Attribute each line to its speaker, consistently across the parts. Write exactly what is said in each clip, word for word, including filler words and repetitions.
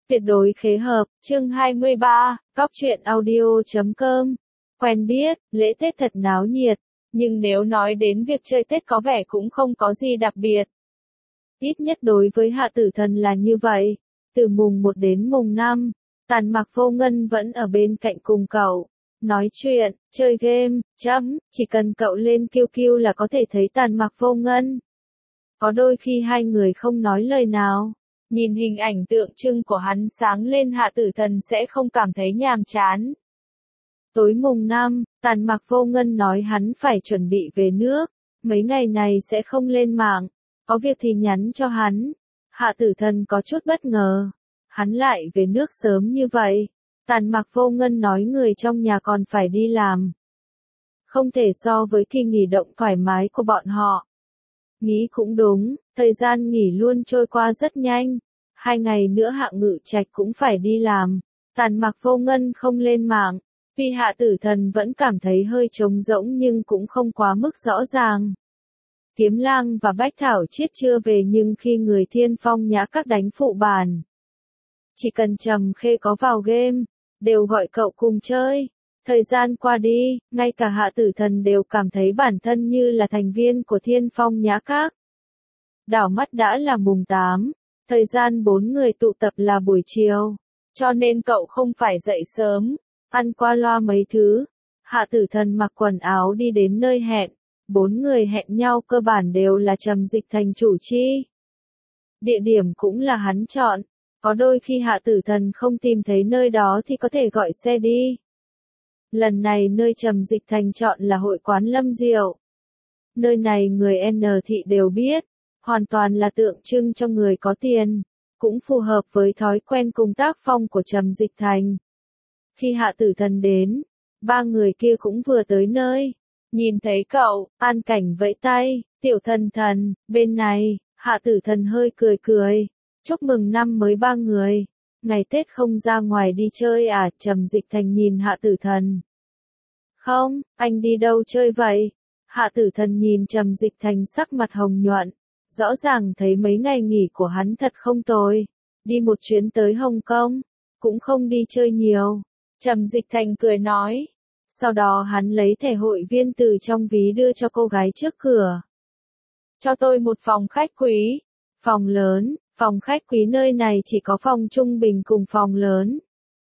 Speaker 1: Tuyệt đối khế hợp, chương hai mươi ba, Cóc truyện audio chấm com. Quen biết, lễ Tết thật náo nhiệt, nhưng nếu nói đến việc chơi Tết có vẻ cũng không có gì đặc biệt. Ít nhất đối với Hạ Tử Thần là như vậy. Từ mùng một đến mùng năm, Tàn Mặc Vô Ngân vẫn ở bên cạnh cùng cậu. Nói chuyện, chơi game, chấm, chỉ cần cậu lên Q Q là có thể thấy Tàn Mặc Vô Ngân. Có đôi khi hai người không nói lời nào. Nhìn hình ảnh tượng trưng của hắn sáng lên, Hạ Tử Thần sẽ không cảm thấy nhàm chán. Tối mùng năm, Tàn Mặc Vô Ngân nói hắn phải chuẩn bị về nước, mấy ngày này sẽ không lên mạng, có việc thì nhắn cho hắn. Hạ Tử Thần có chút bất ngờ, hắn lại về nước sớm như vậy. Tàn Mặc Vô Ngân nói người trong nhà còn phải đi làm, không thể so với kỳ nghỉ động thoải mái của bọn họ. Nghĩ cũng đúng, thời gian nghỉ luôn trôi qua rất nhanh. Hai ngày nữa Hạ Ngự Trạch cũng phải đi làm. Tàn Mặc Vô Ngân không lên mạng. Tuy Hạ Tử Thần vẫn cảm thấy hơi trống rỗng nhưng cũng không quá mức rõ ràng. Kiếm Lang và Bách Thảo Chiết chưa về nhưng khi người Thiên Phong Nhã Các đánh phụ bàn, chỉ cần Trầm Khê có vào game, đều gọi cậu cùng chơi. Thời gian qua đi, ngay cả Hạ Tử Thần đều cảm thấy bản thân như là thành viên của Thiên Phong Nhã Các. Đảo mắt đã là mùng tám, thời gian bốn người tụ tập là buổi chiều, cho nên cậu không phải dậy sớm, ăn qua loa mấy thứ. Hạ Tử Thần mặc quần áo đi đến nơi hẹn, bốn người hẹn nhau cơ bản đều là Trầm Dịch Thành chủ chi. Địa điểm cũng là hắn chọn, có đôi khi Hạ Tử Thần không tìm thấy nơi đó thì có thể gọi xe đi. Lần này nơi Trầm Dịch Thành chọn là hội quán Lâm Diệu. Nơi này người N thị đều biết, hoàn toàn là tượng trưng cho người có tiền, cũng phù hợp với thói quen cùng tác phong của Trầm Dịch Thành. Khi Hạ Tử Thần đến, ba người kia cũng vừa tới nơi. Nhìn thấy cậu, An Cảnh vẫy tay, Tiểu Thần Thần, bên này. Hạ Tử Thần hơi cười cười. Chúc mừng năm mới ba người. Ngày Tết không ra ngoài đi chơi à? Trầm Dịch Thành nhìn Hạ Tử Thần. Không, anh đi đâu chơi vậy? Hạ Tử Thần nhìn Trầm Dịch Thành sắc mặt hồng nhuận. Rõ ràng thấy mấy ngày nghỉ của hắn thật không tồi. Đi một chuyến tới Hồng Kông, cũng không đi chơi nhiều. Trầm Dịch Thành cười nói. Sau đó hắn lấy thẻ hội viên từ trong ví đưa cho cô gái trước cửa. Cho tôi một phòng khách quý. Phòng lớn, phòng khách quý nơi này chỉ có phòng trung bình cùng phòng lớn.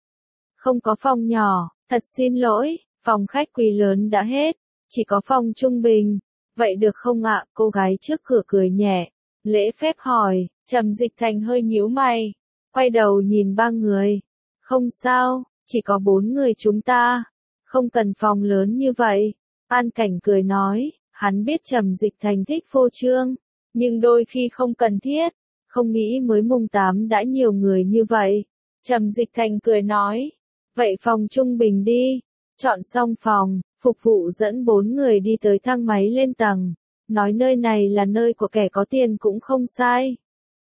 Speaker 1: Không có phòng nhỏ, thật xin lỗi, phòng khách quý lớn đã hết, chỉ có phòng trung bình. Vậy được không ạ? Cô gái trước cửa cười nhẹ, lễ phép hỏi. Trầm Dịch Thành hơi nhíu mày, quay đầu nhìn ba người. Không sao, chỉ có bốn người chúng ta, không cần phòng lớn như vậy. An Cảnh cười nói, hắn biết Trầm Dịch Thành thích phô trương, nhưng đôi khi không cần thiết, không nghĩ mới mùng tám đã nhiều người như vậy. Trầm Dịch Thành cười nói, vậy phòng trung bình đi. Chọn xong phòng, phục vụ dẫn bốn người đi tới thang máy lên tầng, nói nơi này là nơi của kẻ có tiền cũng không sai.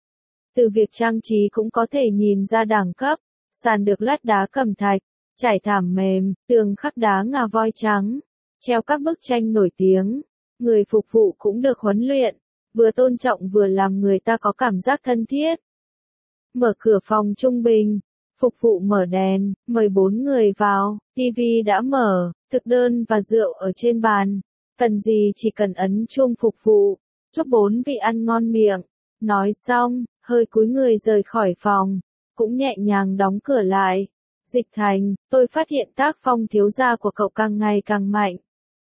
Speaker 1: Từ việc trang trí cũng có thể nhìn ra đẳng cấp, sàn được lát đá cẩm thạch, trải thảm mềm, tường khắc đá ngà voi trắng, treo các bức tranh nổi tiếng. Người phục vụ cũng được huấn luyện, vừa tôn trọng vừa làm người ta có cảm giác thân thiết. Mở cửa phòng trung bình, phục vụ mở đèn, mời bốn người vào, tivi đã mở, thực đơn và rượu ở trên bàn. Cần gì chỉ cần ấn chuông phục vụ, chúc bốn vị ăn ngon miệng. Nói xong, hơi cúi người rời khỏi phòng, cũng nhẹ nhàng đóng cửa lại. Dịch Thành, tôi phát hiện tác phong thiếu gia của cậu càng ngày càng mạnh.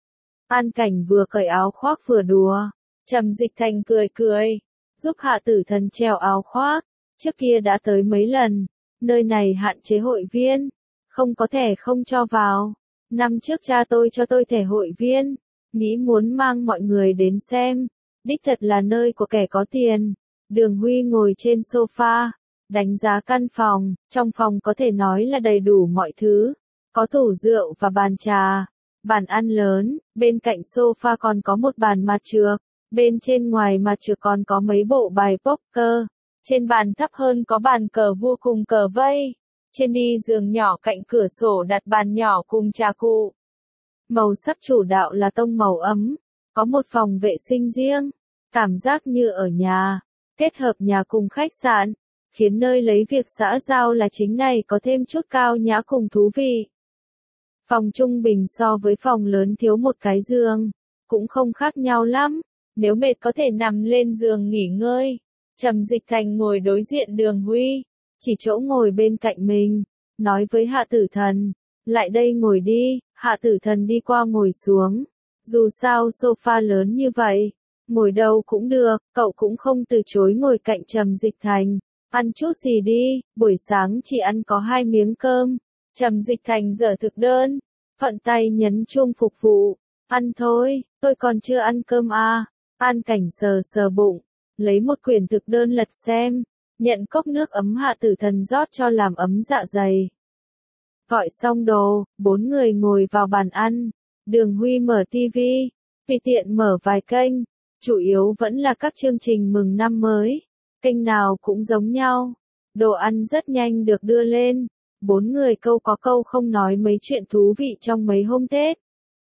Speaker 1: An Cảnh vừa cởi áo khoác vừa đùa. Trầm Dịch Thành cười cười, giúp Hạ Tử Thần treo áo khoác. Trước kia đã tới mấy lần, nơi này hạn chế hội viên, không có thẻ không cho vào. Năm trước cha tôi cho tôi thẻ hội viên, nghĩ muốn mang mọi người đến xem. Đích thật là nơi của kẻ có tiền. Đường Huy ngồi trên sofa, đánh giá căn phòng. Trong phòng có thể nói là đầy đủ mọi thứ, có tủ rượu và bàn trà. Bàn ăn lớn, bên cạnh sofa còn có một bàn mặt trược, bên trên ngoài mặt trược còn có mấy bộ bài poker, trên bàn thấp hơn có bàn cờ vua cùng cờ vây, trên đi giường nhỏ cạnh cửa sổ đặt bàn nhỏ cùng trà cụ. Màu sắc chủ đạo là tông màu ấm, có một phòng vệ sinh riêng, cảm giác như ở nhà, kết hợp nhà cùng khách sạn, khiến nơi lấy việc xã giao là chính này có thêm chút cao nhã cùng thú vị. Phòng trung bình so với phòng lớn thiếu một cái giường, cũng không khác nhau lắm, nếu mệt có thể nằm lên giường nghỉ ngơi. Trầm Dịch Thành ngồi đối diện Đường Huy, chỉ chỗ ngồi bên cạnh mình, nói với Hạ Tử Thần, lại đây ngồi đi. Hạ Tử Thần đi qua ngồi xuống, dù sao sofa lớn như vậy, ngồi đâu cũng được, cậu cũng không từ chối ngồi cạnh Trầm Dịch Thành. Ăn chút gì đi, buổi sáng chỉ ăn có hai miếng cơm. Trầm Dịch Thành dở thực đơn, thuận tay nhấn chuông phục vụ. Ăn thôi, tôi còn chưa ăn cơm à. An Cảnh sờ sờ bụng, lấy một quyển thực đơn lật xem, nhận cốc nước ấm Hạ Tử Thần rót cho làm ấm dạ dày. Gọi xong đồ, bốn người ngồi vào bàn ăn. Đường Huy mở tivi, tùy tiện mở vài kênh, chủ yếu vẫn là các chương trình mừng năm mới. Kênh nào cũng giống nhau. Đồ ăn rất nhanh được đưa lên. Bốn người câu có câu không nói mấy chuyện thú vị trong mấy hôm Tết.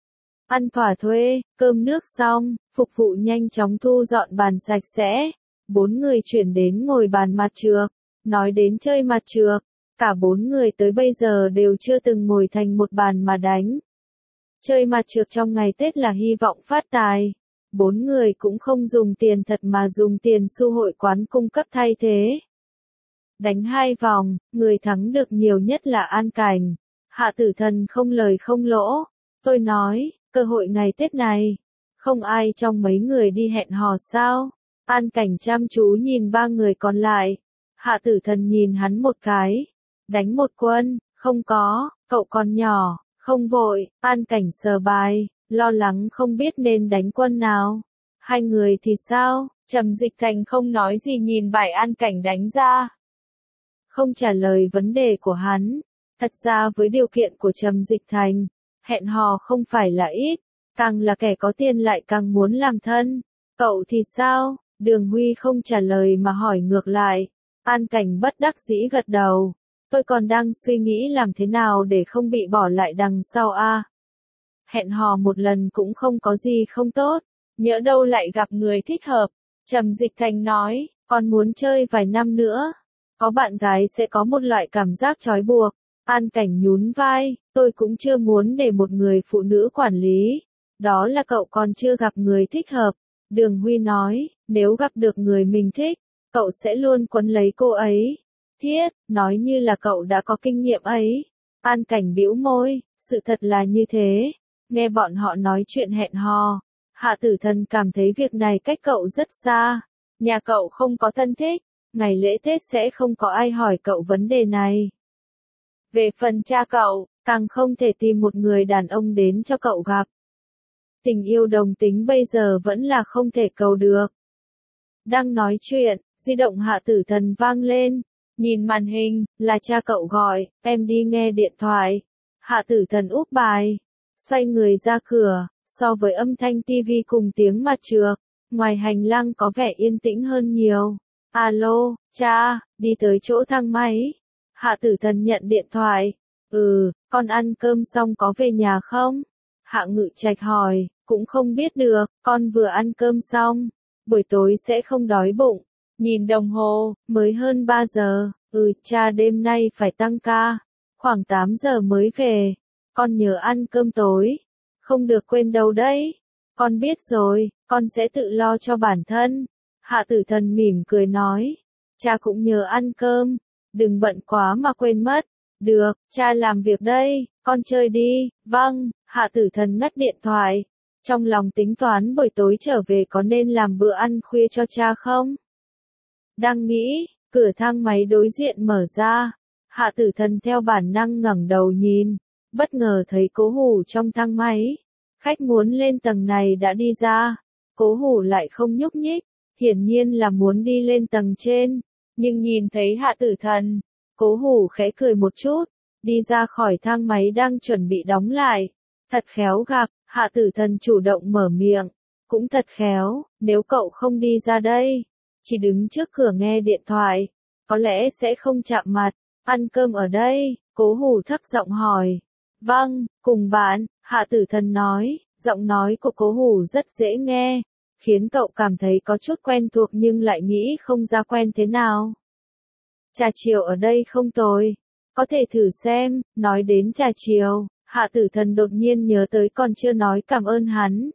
Speaker 1: Ăn thỏa thuê, cơm nước xong, phục vụ nhanh chóng thu dọn bàn sạch sẽ. Bốn người chuyển đến ngồi bàn mặt trược. Nói đến chơi mặt trược, cả bốn người tới bây giờ đều chưa từng ngồi thành một bàn mà đánh. Chơi mặt trược trong ngày Tết là hy vọng phát tài. Bốn người cũng không dùng tiền thật mà dùng tiền xu hội quán cung cấp thay thế. Đánh hai vòng, người thắng được nhiều nhất là An Cảnh. Hạ Tử Thần không lời không lỗ. Tôi nói, cơ hội ngày Tết này, không ai trong mấy người đi hẹn hò sao? An Cảnh chăm chú nhìn ba người còn lại. Hạ Tử Thần nhìn hắn một cái. Đánh một quân, không có, cậu còn nhỏ, không vội. An Cảnh sờ bài, lo lắng không biết nên đánh quân nào. Hai người thì sao? Trầm Dịch Thành không nói gì nhìn bài An Cảnh đánh ra. Không trả lời vấn đề của hắn. Thật ra với điều kiện của Trầm Dịch Thành, hẹn hò không phải là ít, càng là kẻ có tiền lại càng muốn làm thân. Cậu thì sao? Đường Huy không trả lời mà hỏi ngược lại. An Cảnh bất đắc dĩ gật đầu. Tôi còn đang suy nghĩ làm thế nào để không bị bỏ lại đằng sau a. À, hẹn hò một lần cũng không có gì không tốt, nhỡ đâu lại gặp người thích hợp. Trầm Dịch Thành nói, còn muốn chơi vài năm nữa. Có bạn gái sẽ có một loại cảm giác trói buộc. An Cảnh nhún vai, tôi cũng chưa muốn để một người phụ nữ quản lý. Đó là cậu còn chưa gặp người thích hợp. Đường Huy nói, nếu gặp được người mình thích, cậu sẽ luôn quấn lấy cô ấy. Thiết, nói như là cậu đã có kinh nghiệm ấy. An Cảnh bĩu môi, sự thật là như thế. Nghe bọn họ nói chuyện hẹn hò, Hạ Tử Thần cảm thấy việc này cách cậu rất xa. Nhà cậu không có thân thích, ngày lễ Tết sẽ không có ai hỏi cậu vấn đề này. Về phần cha cậu, càng không thể tìm một người đàn ông đến cho cậu gặp. Tình yêu đồng tính bây giờ vẫn là không thể cầu được. Đang nói chuyện, di động Hạ Tử Thần vang lên. Nhìn màn hình, là cha cậu gọi, em đi nghe điện thoại. Hạ Tử Thần úp bài, xoay người ra cửa, so với âm thanh tivi cùng tiếng mặt trược, ngoài hành lang có vẻ yên tĩnh hơn nhiều. Alo, cha, đi tới chỗ thang máy. Hạ Tử Thần nhận điện thoại. Ừ, con ăn cơm xong có về nhà không? Hạ Ngự Trạch hỏi, cũng không biết được, con vừa ăn cơm xong, buổi tối sẽ không đói bụng. Nhìn đồng hồ, mới hơn ba giờ, ừ, cha đêm nay phải tăng ca, khoảng tám giờ mới về. Con nhớ ăn cơm tối, không được quên đâu đấy. Con biết rồi, con sẽ tự lo cho bản thân. Hạ Tử Thần mỉm cười nói, cha cũng nhớ ăn cơm, đừng bận quá mà quên mất. Được, cha làm việc đây, con chơi đi. Vâng, Hạ Tử Thần ngắt điện thoại. Trong lòng tính toán buổi tối trở về có nên làm bữa ăn khuya cho cha không? Đang nghĩ, cửa thang máy đối diện mở ra. Hạ Tử Thần theo bản năng ngẩng đầu nhìn, bất ngờ thấy Cố Hủ trong thang máy. Khách muốn lên tầng này đã đi ra, Cố Hủ lại không nhúc nhích, hiển nhiên là muốn đi lên tầng trên, nhưng nhìn thấy Hạ Tử Thần, Cố Hủ khẽ cười một chút, đi ra khỏi thang máy đang chuẩn bị đóng lại. Thật khéo gặp, Hạ Tử Thần chủ động mở miệng, cũng thật khéo, nếu cậu không đi ra đây, chỉ đứng trước cửa nghe điện thoại, có lẽ sẽ không chạm mặt. Ăn cơm ở đây, Cố Hủ thấp giọng hỏi. Vâng, cùng bạn, Hạ Tử Thần nói, giọng nói của Cố Hủ rất dễ nghe, khiến cậu cảm thấy có chút quen thuộc nhưng lại nghĩ không ra quen thế nào. trà chiều ở đây không tồi. Có thể thử xem, nói đến trà chiều, Hạ Tử Thần đột nhiên nhớ tới còn chưa nói cảm ơn hắn.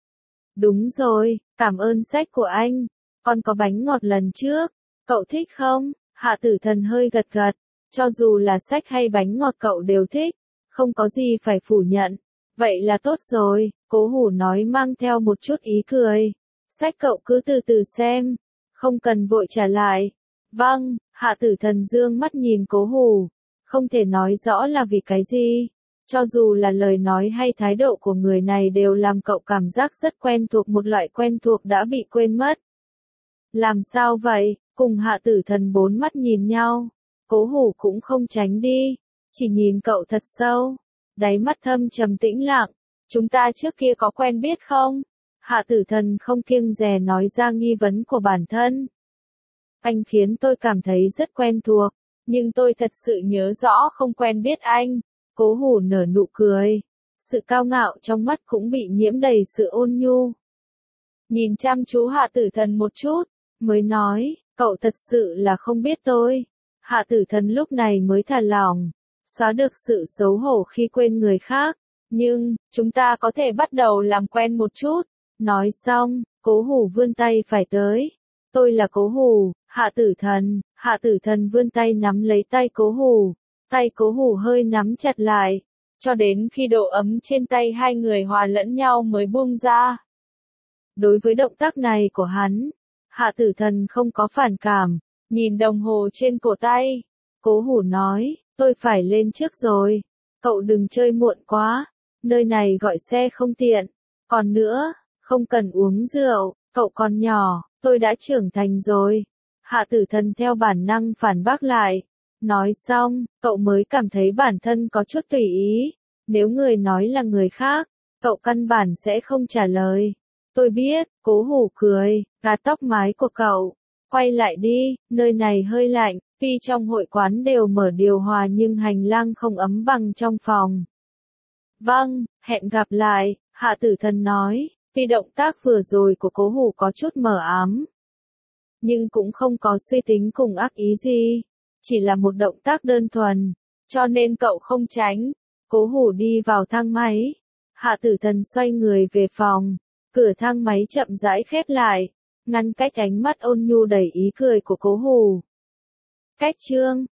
Speaker 1: Đúng rồi, cảm ơn sách của anh, còn có bánh ngọt lần trước, cậu thích không? Hạ Tử Thần hơi gật gật, cho dù là sách hay bánh ngọt cậu đều thích, không có gì phải phủ nhận. Vậy là tốt rồi, Cố Hủ nói mang theo một chút ý cười. Sách cậu cứ từ từ xem, không cần vội trả lại. Vâng, Hạ Tử Thần dương mắt nhìn Cố Hủ, không thể nói rõ là vì cái gì. Cho dù là lời nói hay thái độ của người này đều làm cậu cảm giác rất quen thuộc, một loại quen thuộc đã bị quên mất. Làm sao vậy? Cùng Hạ Tử Thần bốn mắt nhìn nhau. Cố Hủ cũng không tránh đi, chỉ nhìn cậu thật sâu. Đáy mắt thâm trầm tĩnh lặng. Chúng ta trước kia có quen biết không? Hạ Tử Thần không kiêng dè nói ra nghi vấn của bản thân. Anh khiến tôi cảm thấy rất quen thuộc, nhưng tôi thật sự nhớ rõ không quen biết anh. Cố Hủ nở nụ cười. Sự cao ngạo trong mắt cũng bị nhiễm đầy sự ôn nhu. Nhìn chăm chú Hạ Tử Thần một chút, mới nói, cậu thật sự là không biết tôi. Hạ Tử Thần lúc này mới thả lỏng, xóa được sự xấu hổ khi quên người khác. Nhưng, chúng ta có thể bắt đầu làm quen một chút. Nói xong, Cố Hủ vươn tay phải tới. Tôi là Cố Hủ, Hạ Tử Thần. Hạ Tử Thần vươn tay nắm lấy tay Cố Hủ. Tay Cố Hủ hơi nắm chặt lại, cho đến khi độ ấm trên tay hai người hòa lẫn nhau mới buông ra. Đối với động tác này của hắn, Hạ Tử Thần không có phản cảm, nhìn đồng hồ trên cổ tay. Cố Hủ nói, tôi phải lên trước rồi, cậu đừng chơi muộn quá, nơi này gọi xe không tiện. Còn nữa, không cần uống rượu, cậu còn nhỏ, tôi đã trưởng thành rồi. Hạ Tử Thần theo bản năng phản bác lại. Nói xong, cậu mới cảm thấy bản thân có chút tùy ý. Nếu người nói là người khác, cậu căn bản sẽ không trả lời. Tôi biết, Cố Hủ cười, gạt tóc mái của cậu. Quay lại đi, nơi này hơi lạnh, tuy trong hội quán đều mở điều hòa nhưng hành lang không ấm bằng trong phòng. Vâng, hẹn gặp lại, Hạ Tử Thần nói, tuy động tác vừa rồi của Cố Hủ có chút mờ ám, nhưng cũng không có suy tính cùng ác ý gì. Chỉ là một động tác đơn thuần, cho nên cậu không tránh. Cố Hủ đi vào thang máy. Hạ Tử Thần xoay người về phòng. Cửa thang máy chậm rãi khép lại, ngăn cách ánh mắt ôn nhu đầy ý cười của Cố Hủ. Cách chương